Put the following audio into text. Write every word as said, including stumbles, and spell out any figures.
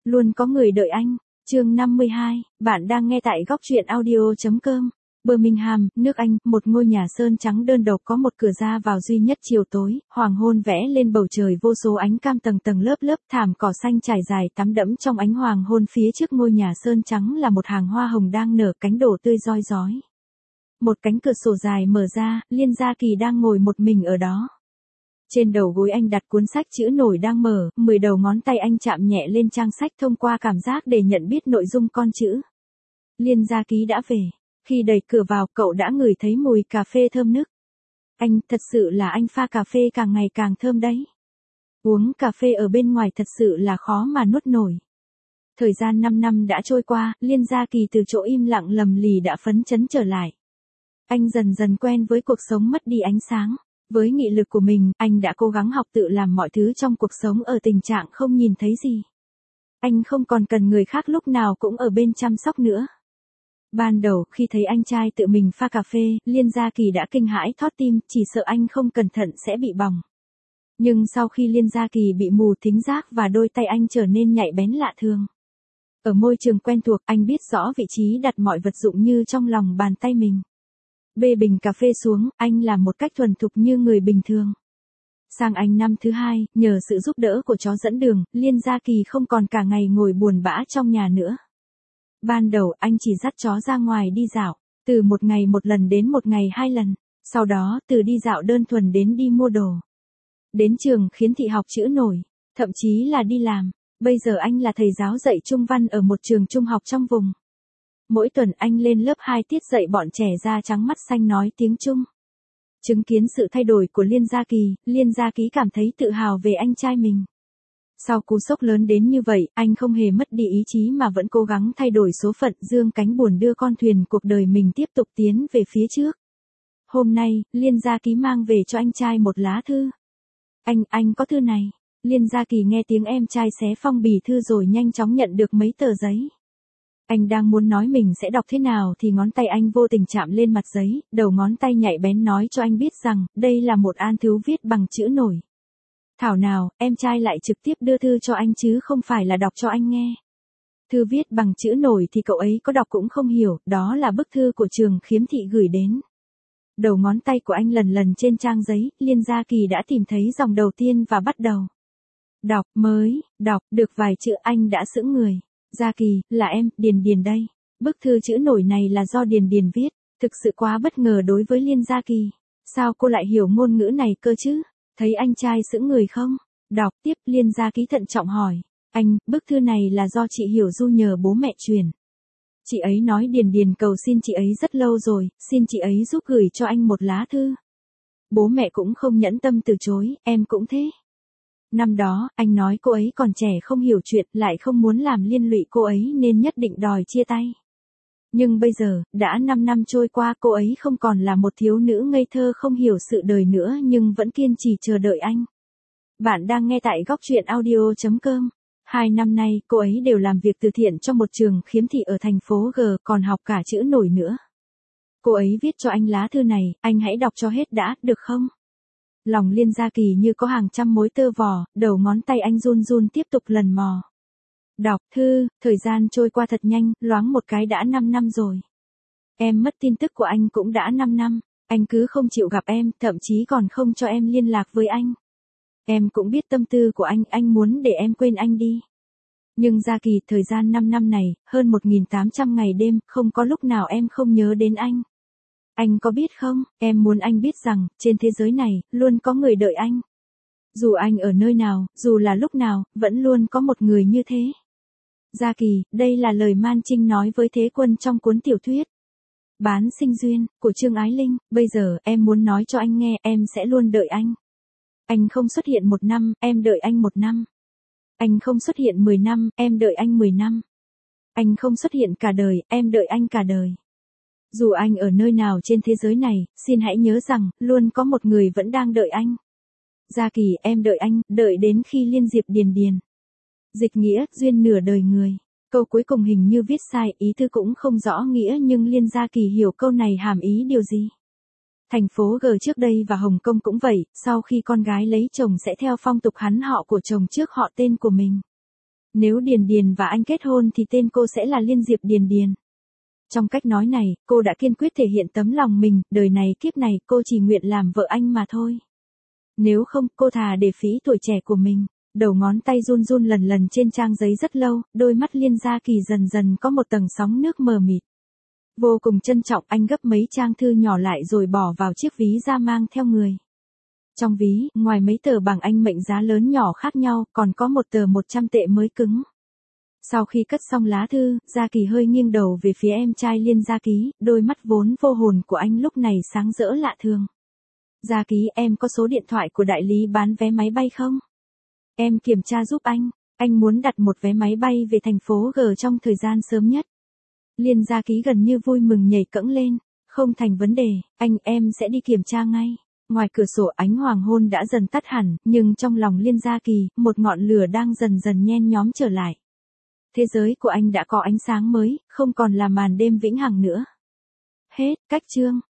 luôn có người đợi anh. Chương năm mươi hai, bạn đang nghe tại góc truyện audio chấm com. Birmingham, nước Anh, một ngôi nhà sơn trắng đơn độc có một cửa ra vào duy nhất. Chiều tối, hoàng hôn vẽ lên bầu trời vô số ánh cam tầng tầng lớp lớp, thảm cỏ xanh trải dài tắm đẫm trong ánh hoàng hôn. Phía trước ngôi nhà sơn trắng là một hàng hoa hồng đang nở, cánh đổ tươi roi rói. Một cánh cửa sổ dài mở ra, Liên Gia Kỳ đang ngồi một mình ở đó. Trên đầu gối anh đặt cuốn sách chữ nổi đang mở, mười đầu ngón tay anh chạm nhẹ lên trang sách thông qua cảm giác để nhận biết nội dung con chữ. Liên Gia Ký đã về. Khi đẩy cửa vào, cậu đã ngửi thấy mùi cà phê thơm nức. Anh, thật sự là anh pha cà phê càng ngày càng thơm đấy. Uống cà phê ở bên ngoài thật sự là khó mà nuốt nổi. Thời gian năm năm đã trôi qua, Liên Gia Kỳ từ chỗ im lặng lầm lì đã phấn chấn trở lại. Anh dần dần quen với cuộc sống mất đi ánh sáng. Với nghị lực của mình, anh đã cố gắng học tự làm mọi thứ trong cuộc sống ở tình trạng không nhìn thấy gì. Anh không còn cần người khác lúc nào cũng ở bên chăm sóc nữa. Ban đầu, khi thấy anh trai tự mình pha cà phê, Liên Gia Kỳ đã kinh hãi thót tim, chỉ sợ anh không cẩn thận sẽ bị bỏng. Nhưng sau khi Liên Gia Kỳ bị mù thính giác và đôi tay anh trở nên nhạy bén lạ thường. Ở môi trường quen thuộc, anh biết rõ vị trí đặt mọi vật dụng như trong lòng bàn tay mình. Bê bình cà phê xuống, anh làm một cách thuần thục như người bình thường. Sang anh năm thứ hai, nhờ sự giúp đỡ của chó dẫn đường, Liên Gia Kỳ không còn cả ngày ngồi buồn bã trong nhà nữa. Ban đầu anh chỉ dắt chó ra ngoài đi dạo, từ một ngày một lần đến một ngày hai lần, sau đó từ đi dạo đơn thuần đến đi mua đồ. Đến trường khiếm thị học chữ nổi, thậm chí là đi làm. Bây giờ anh là thầy giáo dạy Trung văn ở một trường trung học trong vùng. Mỗi tuần anh lên lớp hai tiết dạy bọn trẻ da trắng mắt xanh nói tiếng Trung. Chứng kiến sự thay đổi của Liên Gia Kỳ, Liên Gia Ký cảm thấy tự hào về anh trai mình. Sau cú sốc lớn đến như vậy, anh không hề mất đi ý chí mà vẫn cố gắng thay đổi số phận, dương cánh buồm đưa con thuyền cuộc đời mình tiếp tục tiến về phía trước. Hôm nay, Liên Gia Ký mang về cho anh trai một lá thư. Anh, anh có thư này. Liên Gia Kỳ nghe tiếng em trai xé phong bì thư rồi nhanh chóng nhận được mấy tờ giấy. Anh đang muốn nói mình sẽ đọc thế nào thì ngón tay anh vô tình chạm lên mặt giấy, đầu ngón tay nhạy bén nói cho anh biết rằng, đây là một an thư viết bằng chữ nổi. Thảo nào, em trai lại trực tiếp đưa thư cho anh chứ không phải là đọc cho anh nghe. Thư viết bằng chữ nổi thì cậu ấy có đọc cũng không hiểu, đó là bức thư của trường khiếm thị gửi đến. Đầu ngón tay của anh lần lần trên trang giấy, Liên Gia Kỳ đã tìm thấy dòng đầu tiên và bắt đầu. Đọc, mới, đọc, được vài chữ anh đã sững người. Gia Kỳ, là em, Điền Điền đây. Bức thư chữ nổi này là do Điền Điền viết, thực sự quá bất ngờ đối với Liên Gia Kỳ. Sao cô lại hiểu ngôn ngữ này cơ chứ? Thấy anh trai sững người không? Đọc tiếp, Liên Gia Ký thận trọng hỏi. Anh, bức thư này là do chị Hiểu Du nhờ bố mẹ truyền. Chị ấy nói Điền Điền cầu xin chị ấy rất lâu rồi, xin chị ấy giúp gửi cho anh một lá thư. Bố mẹ cũng không nhẫn tâm từ chối, em cũng thế. Năm đó, anh nói cô ấy còn trẻ không hiểu chuyện, lại không muốn làm liên lụy cô ấy nên nhất định đòi chia tay. Nhưng bây giờ, đã năm năm trôi qua, cô ấy không còn là một thiếu nữ ngây thơ không hiểu sự đời nữa nhưng vẫn kiên trì chờ đợi anh. Bạn đang nghe tại góc truyện audio chấm com. Hai năm nay, cô ấy đều làm việc từ thiện cho một trường khiếm thị ở thành phố G, còn học cả chữ nổi nữa. Cô ấy viết cho anh lá thư này, anh hãy đọc cho hết đã, được không? Lòng Liên Gia Kỳ như có hàng trăm mối tơ vò, đầu ngón tay anh run run tiếp tục lần mò. Đọc thư, thời gian trôi qua thật nhanh, loáng một cái đã năm năm rồi. Em mất tin tức của anh cũng đã năm năm, anh cứ không chịu gặp em, thậm chí còn không cho em liên lạc với anh. Em cũng biết tâm tư của anh, anh muốn để em quên anh đi. Nhưng Gia Kỳ, thời gian năm năm này, hơn một nghìn tám trăm ngày đêm, không có lúc nào em không nhớ đến anh. Anh có biết không, em muốn anh biết rằng, trên thế giới này, luôn có người đợi anh. Dù anh ở nơi nào, dù là lúc nào, vẫn luôn có một người như thế. Gia Kỳ, đây là lời Man Trinh nói với Thế Quân trong cuốn tiểu thuyết Bán sinh duyên, của Trương Ái Linh. Bây giờ, em muốn nói cho anh nghe, em sẽ luôn đợi anh. Anh không xuất hiện một năm, em đợi anh một năm. Anh không xuất hiện mười năm, em đợi anh mười năm. Anh không xuất hiện cả đời, em đợi anh cả đời. Dù anh ở nơi nào trên thế giới này, xin hãy nhớ rằng, luôn có một người vẫn đang đợi anh. Gia Kỳ, em đợi anh, đợi đến khi liên diệp Điền Điền. Dịch nghĩa, duyên nửa đời người. Câu cuối cùng hình như viết sai, ý thư cũng không rõ nghĩa nhưng Liên Gia Kỳ hiểu câu này hàm ý điều gì. Thành phố G trước đây và Hồng Kông cũng vậy, sau khi con gái lấy chồng sẽ theo phong tục hắn họ của chồng trước họ tên của mình. Nếu Điền Điền và anh kết hôn thì tên cô sẽ là Liên Diệp Điền Điền. Trong cách nói này, cô đã kiên quyết thể hiện tấm lòng mình, đời này kiếp này cô chỉ nguyện làm vợ anh mà thôi. Nếu không, cô thà để phí tuổi trẻ của mình. Đầu ngón tay run run lần lần trên trang giấy rất lâu, đôi mắt Liên Gia Kỳ dần dần có một tầng sóng nước mờ mịt. Vô cùng trân trọng, anh gấp mấy trang thư nhỏ lại rồi bỏ vào chiếc ví da mang theo người. Trong ví, ngoài mấy tờ bảng Anh mệnh giá lớn nhỏ khác nhau, còn có một tờ một trăm tệ mới cứng. Sau khi cất xong lá thư, Gia Kỳ hơi nghiêng đầu về phía em trai Liên Gia Ký, đôi mắt vốn vô hồn của anh lúc này sáng rỡ lạ thường. Gia Ký, em có số điện thoại của đại lý bán vé máy bay không? Em kiểm tra giúp anh, anh muốn đặt một vé máy bay về thành phố G trong thời gian sớm nhất. Liên Gia Ký gần như vui mừng nhảy cẫng lên, không thành vấn đề, anh em sẽ đi kiểm tra ngay. Ngoài cửa sổ ánh hoàng hôn đã dần tắt hẳn, nhưng trong lòng Liên Gia Kỳ, một ngọn lửa đang dần dần nhen nhóm trở lại. Thế giới của anh đã có ánh sáng mới, không còn là màn đêm vĩnh hằng nữa. Hết, cách chương.